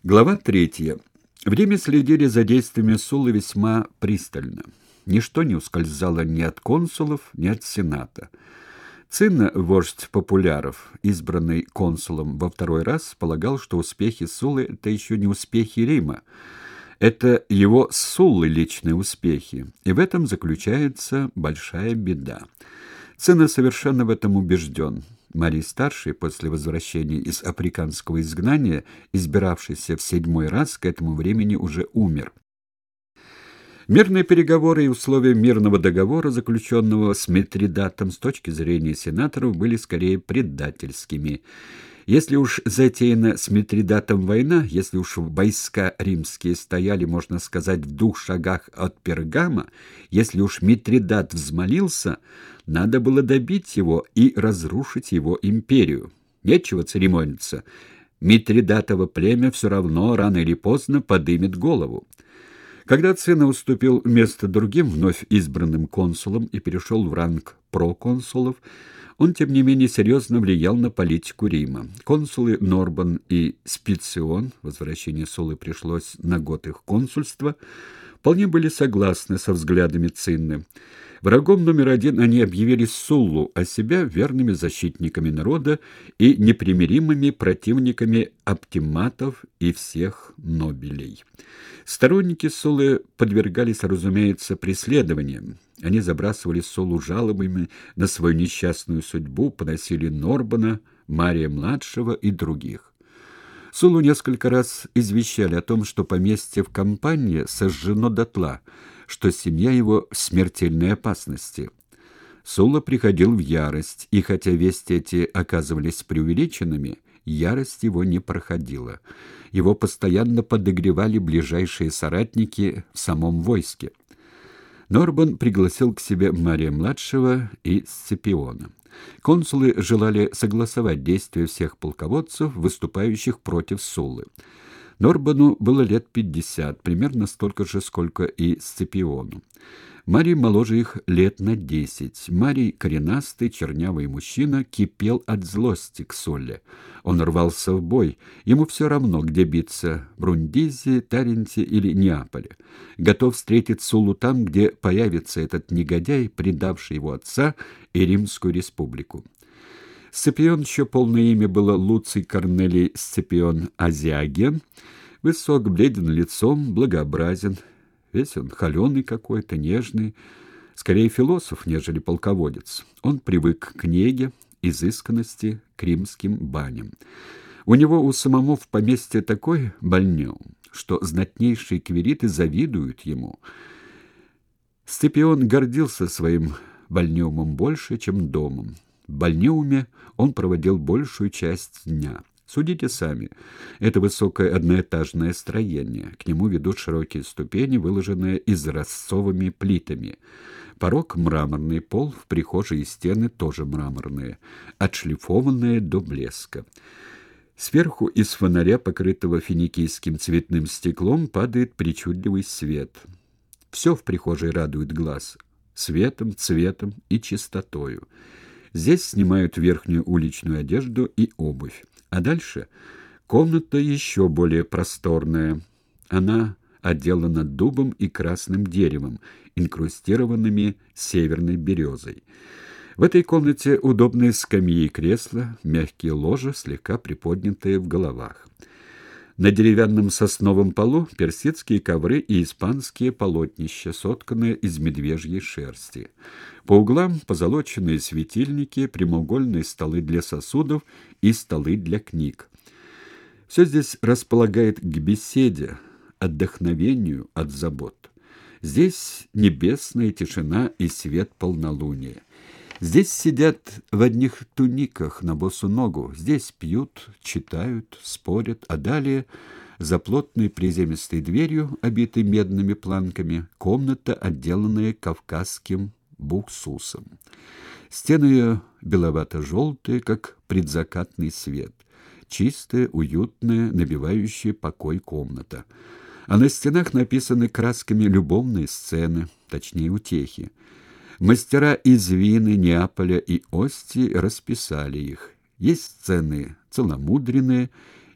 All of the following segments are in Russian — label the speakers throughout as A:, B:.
A: Глава 3. Время следили за действиями Суллы весьма пристально. Ничто не ускользало ни от консулов, ни от сената. Цинна, вождь популяров, избранный консулом во второй раз, полагал, что успехи Суллы — это еще не успехи Рима. Это его Суллы личные успехи, и в этом заключается большая беда. Цинна совершенно в этом убежден. Марий-старший, после возвращения из африканского изгнания, избиравшийся в 7-й раз, к этому времени уже умер. Мирные переговоры и условия мирного договора, заключенного с Митридатом, с точки зрения сенаторов, были скорее предательскими. Если уж затеяна с Митридатом война, если уж войска римские стояли, можно сказать, в 2 шагах от Пергама, если уж Митридат взмолился, надо было добить его и разрушить его империю. Нечего церемониться. Митридатово племя все равно рано или поздно подымет голову. Когда Цинна уступил место другим вновь избранным консулам и перешел в ранг проконсулов, он, тем не менее, серьезно влиял на политику Рима. Консулы Норбан и Спицион, возвращение Суллы пришлось на год их консульства, вполне были согласны со взглядами Цинны. Врагом номер 1 они объявили Суллу, а себя верными защитниками народа и непримиримыми противниками оптиматов и всех нобелей. Сторонники Суллы подвергались, разумеется, преследованиям. Они забрасывали Суллу жалобами на свою несчастную судьбу, поносили Норбана, Мария-младшего и других. Суллу несколько раз извещали о том, что поместье в Кампании сожжено дотла, что семья его в смертельной опасности. Сулла приходил в ярость, и хотя вести эти оказывались преувеличенными, ярость его не проходила. Его постоянно подогревали ближайшие соратники в самом войске. Норбан пригласил к себе Мария-младшего и Сципиона. Консулы желали согласовать действия всех полководцев, выступающих против Суллы. Норбану было лет 50, примерно столько же, сколько и Сципиону. Марий моложе их лет на 10. Марий, коренастый, чернявый мужчина, кипел от злости к Сулле. Он рвался в бой. Ему все равно, где биться — Брундизи, Таренте или Неаполе. Готов встретить Суллу там, где появится этот негодяй, предавший его отца и Римскую республику. Сципион, еще полное имя было Луций Корнелий Сципион Азиаген, высок, бледен лицом, благообразен. Весь он холеный какой-то, нежный, скорее философ, нежели полководец. Он привык к неге, изысканности, к римским баням. У него у самого в поместье такой бальнеум, что знатнейшие квириты завидуют ему. Сципион гордился своим бальнеумом больше, чем домом. В бальнеуме он проводил большую часть дня. Судите сами. Это высокое одноэтажное строение. К нему ведут широкие ступени, выложенные изразцовыми плитами. Порог — мраморный, пол в прихожей и стены тоже мраморные, отшлифованные до блеска. Сверху из фонаря, покрытого финикийским цветным стеклом, падает причудливый свет. Все в прихожей радует глаз светом, цветом и чистотою. Здесь снимают верхнюю уличную одежду и обувь. А дальше комната еще более просторная. Она отделана дубом и красным деревом, инкрустированными северной березой. В этой комнате удобные скамьи и кресла, мягкие ложа, слегка приподнятые в головах. На деревянном сосновом полу персидские ковры и испанские полотнища, сотканные из медвежьей шерсти. По углам позолоченные светильники, прямоугольные столы для сосудов и столы для книг. Все здесь располагает к беседе, отдохновению от забот. Здесь небесная тишина и свет полнолуния. Здесь сидят в одних туниках на босу ногу, здесь пьют, читают, спорят, а далее, за плотной приземистой дверью, обитой медными планками, комната, отделанная кавказским буксусом. Стены ее беловато-желтые, как предзакатный свет. Чистая, уютная, набивающая покой комната. А на стенах написаны красками любовные сцены, точнее утехи. Мастера из Вины, Неаполя и Ости расписали их. Есть сцены целомудренные,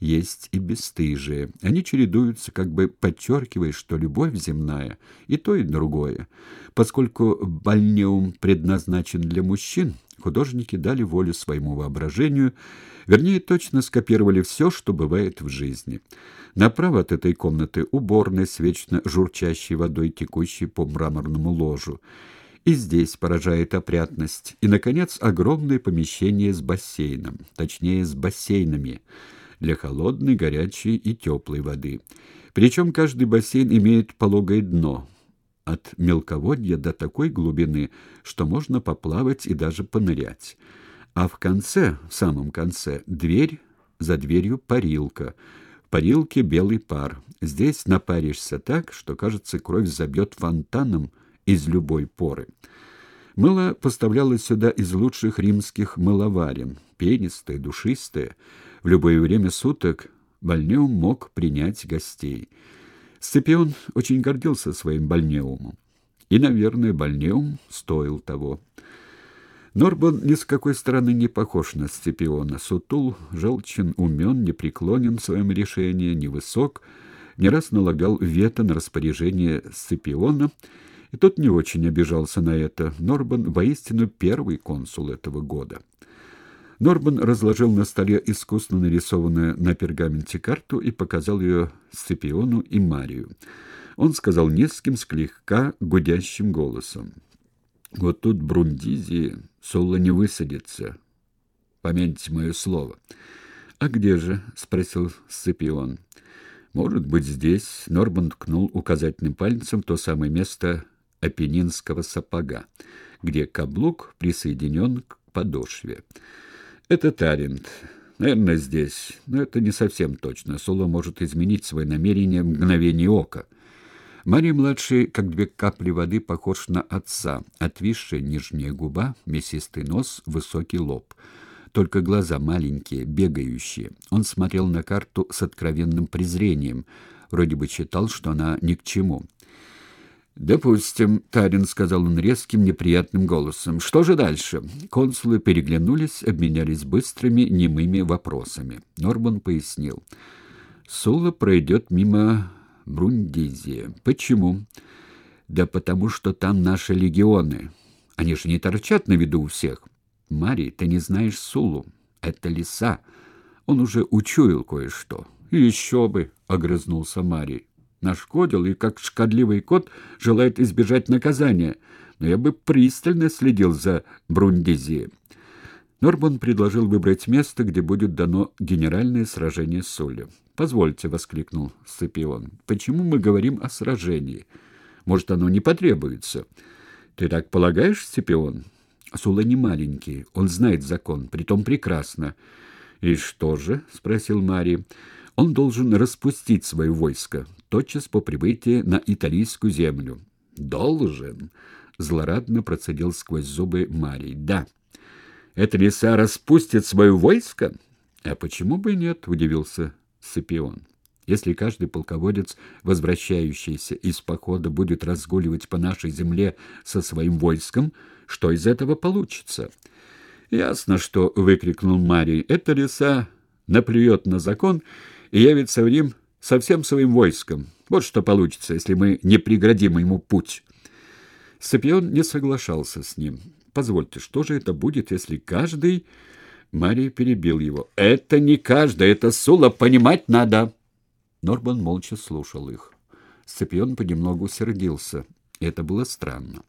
A: есть и бесстыжие. Они чередуются, как бы подчеркивая, что любовь земная и то, и другое. Поскольку бальнеум предназначен для мужчин, художники дали волю своему воображению, вернее, точно скопировали все, что бывает в жизни. Направо от этой комнаты уборная с вечно журчащей водой, текущей по мраморному ложу. И здесь поражает опрятность. И, наконец, огромное помещение с бассейном, точнее, с бассейнами, для холодной, горячей и теплой воды. Причем каждый бассейн имеет пологое дно, от мелководья до такой глубины, что можно поплавать и даже понырять. А в конце, в самом конце, дверь, за дверью парилка. В парилке белый пар. Здесь напаришься так, что, кажется, кровь забьет фонтаном из любой поры. Мыло поставлялось сюда из лучших римских мыловарен, пенистое, душистое. В любое время суток бальнеум мог принять гостей. Сципион очень гордился своим бальнеумом. И, наверное, бальнеум стоил того. Норбон ни с какой стороны не похож на Сципиона. Сутул, желчен, умен, непреклонен в своем решении, невысок, не раз налагал вето на распоряжение Сципиона, и тот не очень обижался на это. Норбон воистину первый консул этого года. Норбон разложил на столе искусно нарисованную на пергаменте карту и показал ее Сципиону и Марию. Он сказал низким, слегка гудящим голосом: «Вот тут Брундизии Сулла не высадится. Помяните мое слово». «А где же?» — спросил Сципион. «Может быть, здесь». Норбон ткнул указательным пальцем в то самое место апеннинского сапога, где каблук присоединен к подошве. «Это Тарент. Наверное, здесь. Но это не совсем точно. Сулла может изменить свои намерения в мгновение ока». Марий-младший, как две капли воды, похож на отца. Отвисшая нижняя губа, мясистый нос, высокий лоб. Только глаза маленькие, бегающие. Он смотрел на карту с откровенным презрением. Вроде бы читал, что она ни к чему. «Допустим», — Тарин сказал он резким, неприятным голосом. «Что же дальше?» Консулы переглянулись, обменялись быстрыми, немыми вопросами. Норбон пояснил. «Сулла пройдет мимо Брундизии. Почему?» «Да потому что там наши легионы. Они же не торчат на виду у всех. Марий, ты не знаешь Суллу. Это лиса. Он уже учуял кое-что». «Еще бы!» — огрызнулся Марий. «Нашкодил и, как шкодливый кот, желает избежать наказания. Но я бы пристально следил за Брундизией». Норбон предложил выбрать место, где будет дано генеральное сражение с Суллой. «Позвольте», — воскликнул Сципион, — «почему мы говорим о сражении? Может, оно не потребуется?» «Ты так полагаешь, Сципион?» «Сулла не маленький, он знает закон, притом прекрасно». «И что же?» — спросил Марий. «Он должен распустить свое войско тотчас по прибытии на италийскую землю». «Должен?» — злорадно процедил сквозь зубы Марий. «Да. Эта лиса распустит свое войско?» «А почему бы и нет?» — удивился Сципион. «Если каждый полководец, возвращающийся из похода, будет разгуливать по нашей земле со своим войском, что из этого получится?» «Ясно, что», — выкрикнул Марий, — «эта лиса наплюет на закон и явится в Рим со всем своим войском. Вот что получится, если мы не преградим ему путь». Сципион не соглашался с ним. «Позвольте, что же это будет, если каждый...» Марий перебил его. «Это не каждый, это Сулла, понимать надо». Норбон молча слушал их. Сципион понемногу сердился. Это было странно.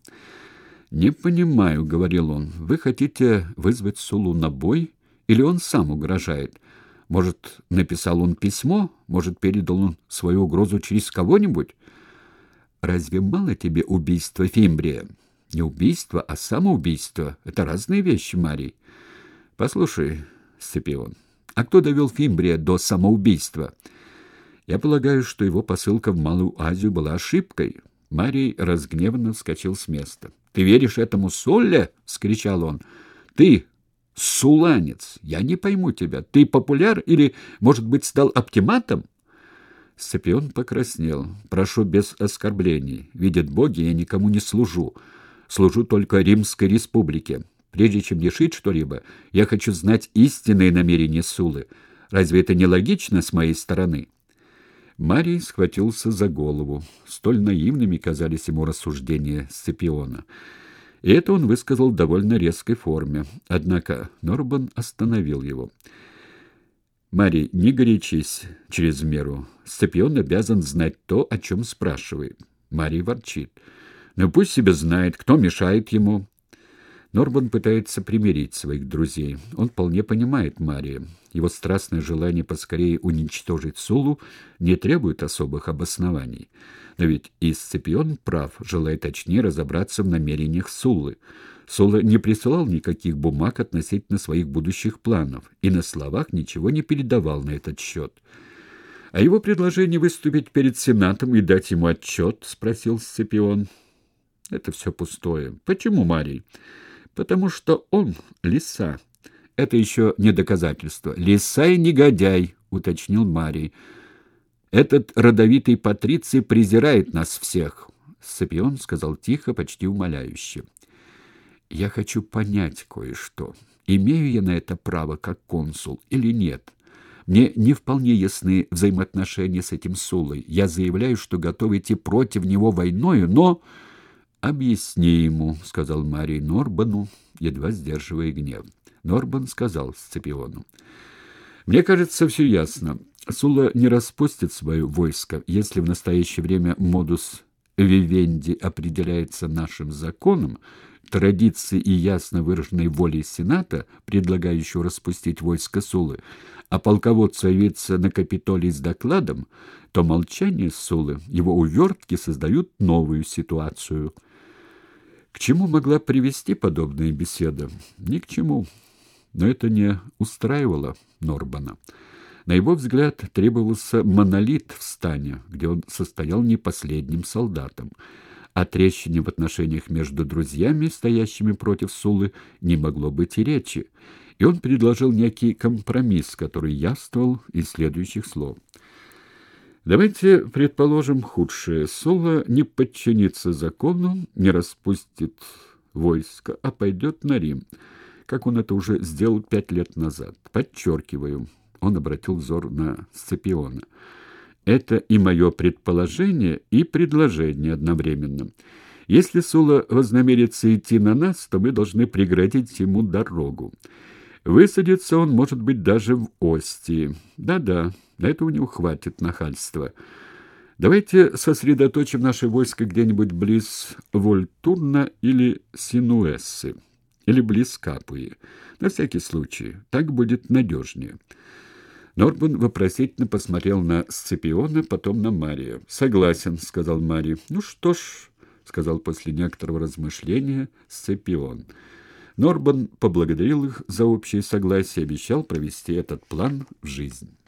A: «Не понимаю», — говорил он, — «вы хотите вызвать Суллу на бой, или он сам угрожает? Может, написал он письмо? Может, передал он свою угрозу через кого-нибудь? Разве мало тебе убийства Фимбрия? Не убийство, а самоубийство — это разные вещи, Марий. Послушай, Сципион, а кто довел Фимбрия до самоубийства? Я полагаю, что его посылка в Малую Азию была ошибкой». Марий разгневанно вскочил с места. «Ты веришь этому Сулле?» — вскричал он. «Ты суланец! Я не пойму тебя. Ты популяр или, может быть, стал оптиматом?» Сципион покраснел. «Прошу без оскорблений. Видят боги, я никому не служу. Служу только Римской республике. Прежде чем решить что-либо, я хочу знать истинные намерения Суллы. Разве это не логично с моей стороны?» Марий схватился за голову. Столь наивными казались ему рассуждения Сципиона. И это он высказал в довольно резкой форме. Однако Норбан остановил его. «Марий, не горячись через меру. Сципион обязан знать то, о чем спрашивает». Марий ворчит. «Ну пусть себе знает, кто мешает ему». Норбан пытается примирить своих друзей. Он вполне понимает Мария. Его страстное желание поскорее уничтожить Сулу не требует особых обоснований. Но ведь и Сципион прав, желая точнее разобраться в намерениях Суллы. Сула не присылал никаких бумаг относительно своих будущих планов и на словах ничего не передавал на этот счет. «А его предложение выступить перед Сенатом и дать ему отчет?» — спросил Сципион. «Это все пустое. Почему, Марий?» «Потому что он лиса». «Это еще не доказательство». «Лиса и негодяй», — уточнил Марий. «Этот родовитый патриций презирает нас всех», — Сципион сказал тихо, почти умоляюще. «Я хочу понять кое-что. Имею я на это право как консул или нет? Мне не вполне ясны взаимоотношения с этим Суллой. Я заявляю, что готов идти против него войною, но...» «Объясни ему», — сказал Марий Норбану, едва сдерживая гнев. Норбан сказал Сципиону: «Мне кажется, все ясно. Сула не распустит свое войско, если в настоящее время модус вивенди определяется нашим законом, традицией и ясно выраженной волей Сената, предлагающего распустить войско Сулы, а полководцу явиться на Капитолий с докладом, то молчание Сулы, его увертки создают новую ситуацию». К чему могла привести подобная беседа? Ни к чему. Но это не устраивало Норбана. На его взгляд, требовался монолит в стане, где он состоял не последним солдатом. О трещине в отношениях между друзьями, стоящими против Суллы, не могло быть и речи. И он предложил некий компромисс, который явствовал из следующих слов. «Давайте предположим худшее. Сула не подчинится закону, не распустит войско, а пойдет на Рим, как он это уже сделал 5 лет назад. Подчеркиваю». Он обратил взор на Сципиона. «Это и мое предположение, и предложение одновременно. Если Сула вознамерится идти на нас, то мы должны преградить ему дорогу. Высадится он, может быть, даже в Остии. Да-да, на это у него хватит нахальства. Давайте сосредоточим наше войско где-нибудь близ Вольтурна или Синуэссы, или близ Капуи. На всякий случай, так будет надежнее». Норбан вопросительно посмотрел на Сципиона, потом на Мария. «Согласен», — сказал Марий. «Ну что ж», — сказал после некоторого размышления Сципион. Норбан поблагодарил их за общее согласие и обещал провести этот план в жизнь.